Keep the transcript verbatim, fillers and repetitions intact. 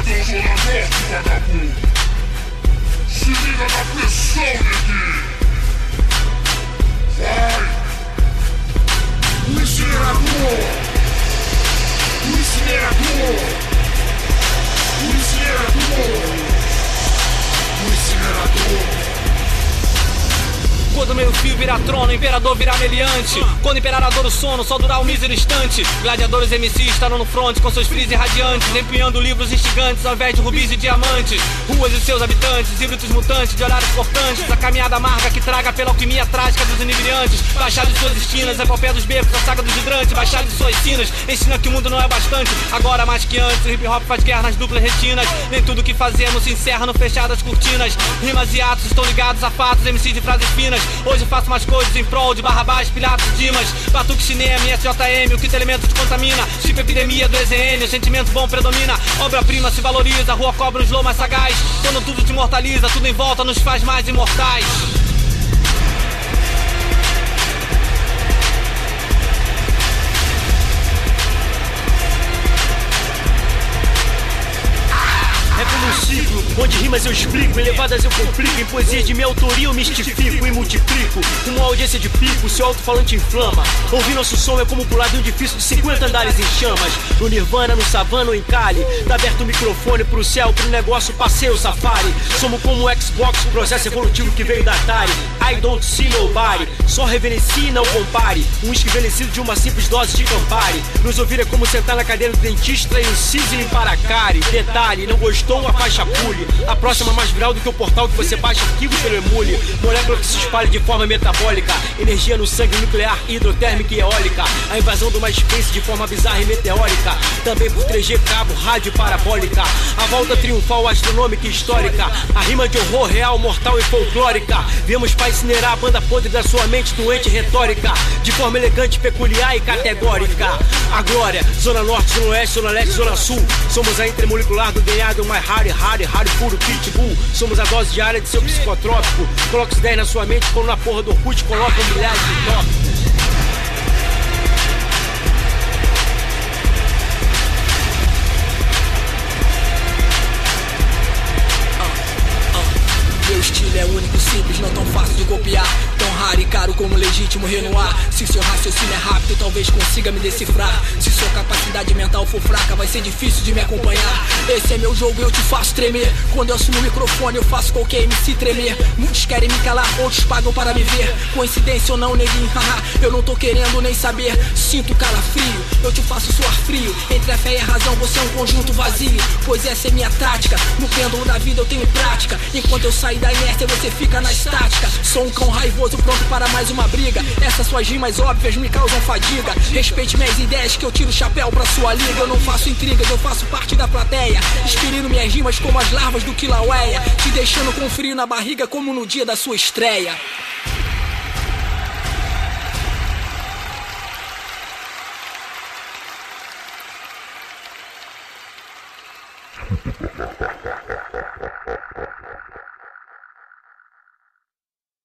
Então zona norte, vagabundo, se liga na pressão, neguinho. Vai! O incinerador! O incinerador! O incinerador! O incinerador! Quando meio fio virar trono, imperador virar meliante. Quando imperar a dor o sono, só durar um mísero instante. Gladiadores M Cs estarão no front com seus freezer radiantes, empunhando livros instigantes ao invés de rubis e diamantes. Ruas e seus habitantes, híbridos mutantes de olhares cortantes. A caminhada amarga que traga pela alquimia trágica dos inebriantes. Baixar de suas esquinas, epopéia dos becos, a saga dos hidrantes. Baixar de suas sinas, ensina que o mundo não é bastante. Agora mais que antes, o hip hop faz guerra nas duplas retinas. Nem tudo que fazemos se encerra no fechar das cortinas. Rimas e atos estão ligados a fatos, M C de frases finas. Hoje faço mais coisas em prol de Barrabás, Pilatos, Dimas, Batuque, Cinema, S J M, o quinto elemento te contamina. Tipo epidemia do E Z N, o sentimento bom predomina. Obra-prima se valoriza, a rua cobra um slow mais sagaz. Quando tudo te imortaliza, tudo em volta nos faz mais imortais. Ciclo, onde rimas eu explico, elevadas eu complico, em poesias de minha autoria eu mistifico e multiplico. Uma audiência de pico, seu alto-falante inflama. Ouvir nosso som é como pular de um edifício de cinquenta andares em chamas. No Nirvana, no Savana ou em Cali, tá aberto o microfone pro céu, pro negócio passeio safari. Somos como o Xbox, processo evolutivo que veio da Atari. I don't see nobody, só reverencie e não compare. Um uísque envelhecido de uma simples dose de Campari. Nos ouvir é como sentar na cadeira do dentista e um sizzling para a cárie. Detalhe, não gostou? A faixa pule. A próxima mais viral do que o portal que você baixa arquivos pelo emule. Molécula que se espalha de forma metabólica. Energia no sangue nuclear, hidrotérmica e eólica. A invasão do MySpace de forma bizarra e meteórica. Também por três G, cabo, rádio e parabólica. A volta triunfal astronômica e histórica. A rima de horror real, mortal e folclórica. Viemos para incinerar a banda podre da sua mente doente e retórica. De forma elegante, peculiar e categórica. A glória, Zona Norte, Zona Oeste, Zona Leste, Zona Sul. Somos a intermolecular do D N A do My Hard, Hard, Hard, puro pitbull. Somos a dose diária de seu psicotrópico. Coloca os dez na sua mente, quando na porra do Orkut coloca milhares de tópicos. Meu estilo é único, simples, não tão fácil de copiar. Tão raro e caro como legítimo renoir. Se seu raciocínio é rápido, talvez consiga me decifrar. Se sua capacidade mental for fraca, vai ser difícil de me acompanhar. Esse é meu jogo, eu te faço tremer. Quando eu assumo o microfone, eu faço qualquer M C tremer. Muitos querem me calar, outros pagam para me ver. Coincidência ou não, neguinho, haha, eu não tô querendo nem saber. Sinto calafrio, eu te faço suar frio. Entre a fé e a razão, você é um conjunto vazio. Pois essa é minha tática, no pêndulo da vida eu tenho prática. Enquanto eu sair da inércia, você fica na estática. Sou um cão raivoso, pronto para mais uma briga. Essas suas rimas óbvias me causam fadiga. Respeite minhas ideias que eu tiro o chapéu pra sua liga. Eu não faço intrigas, eu faço parte da plateia, inspirando minhas rimas como as larvas do Kilauea, te deixando com frio na barriga como no dia da sua estreia.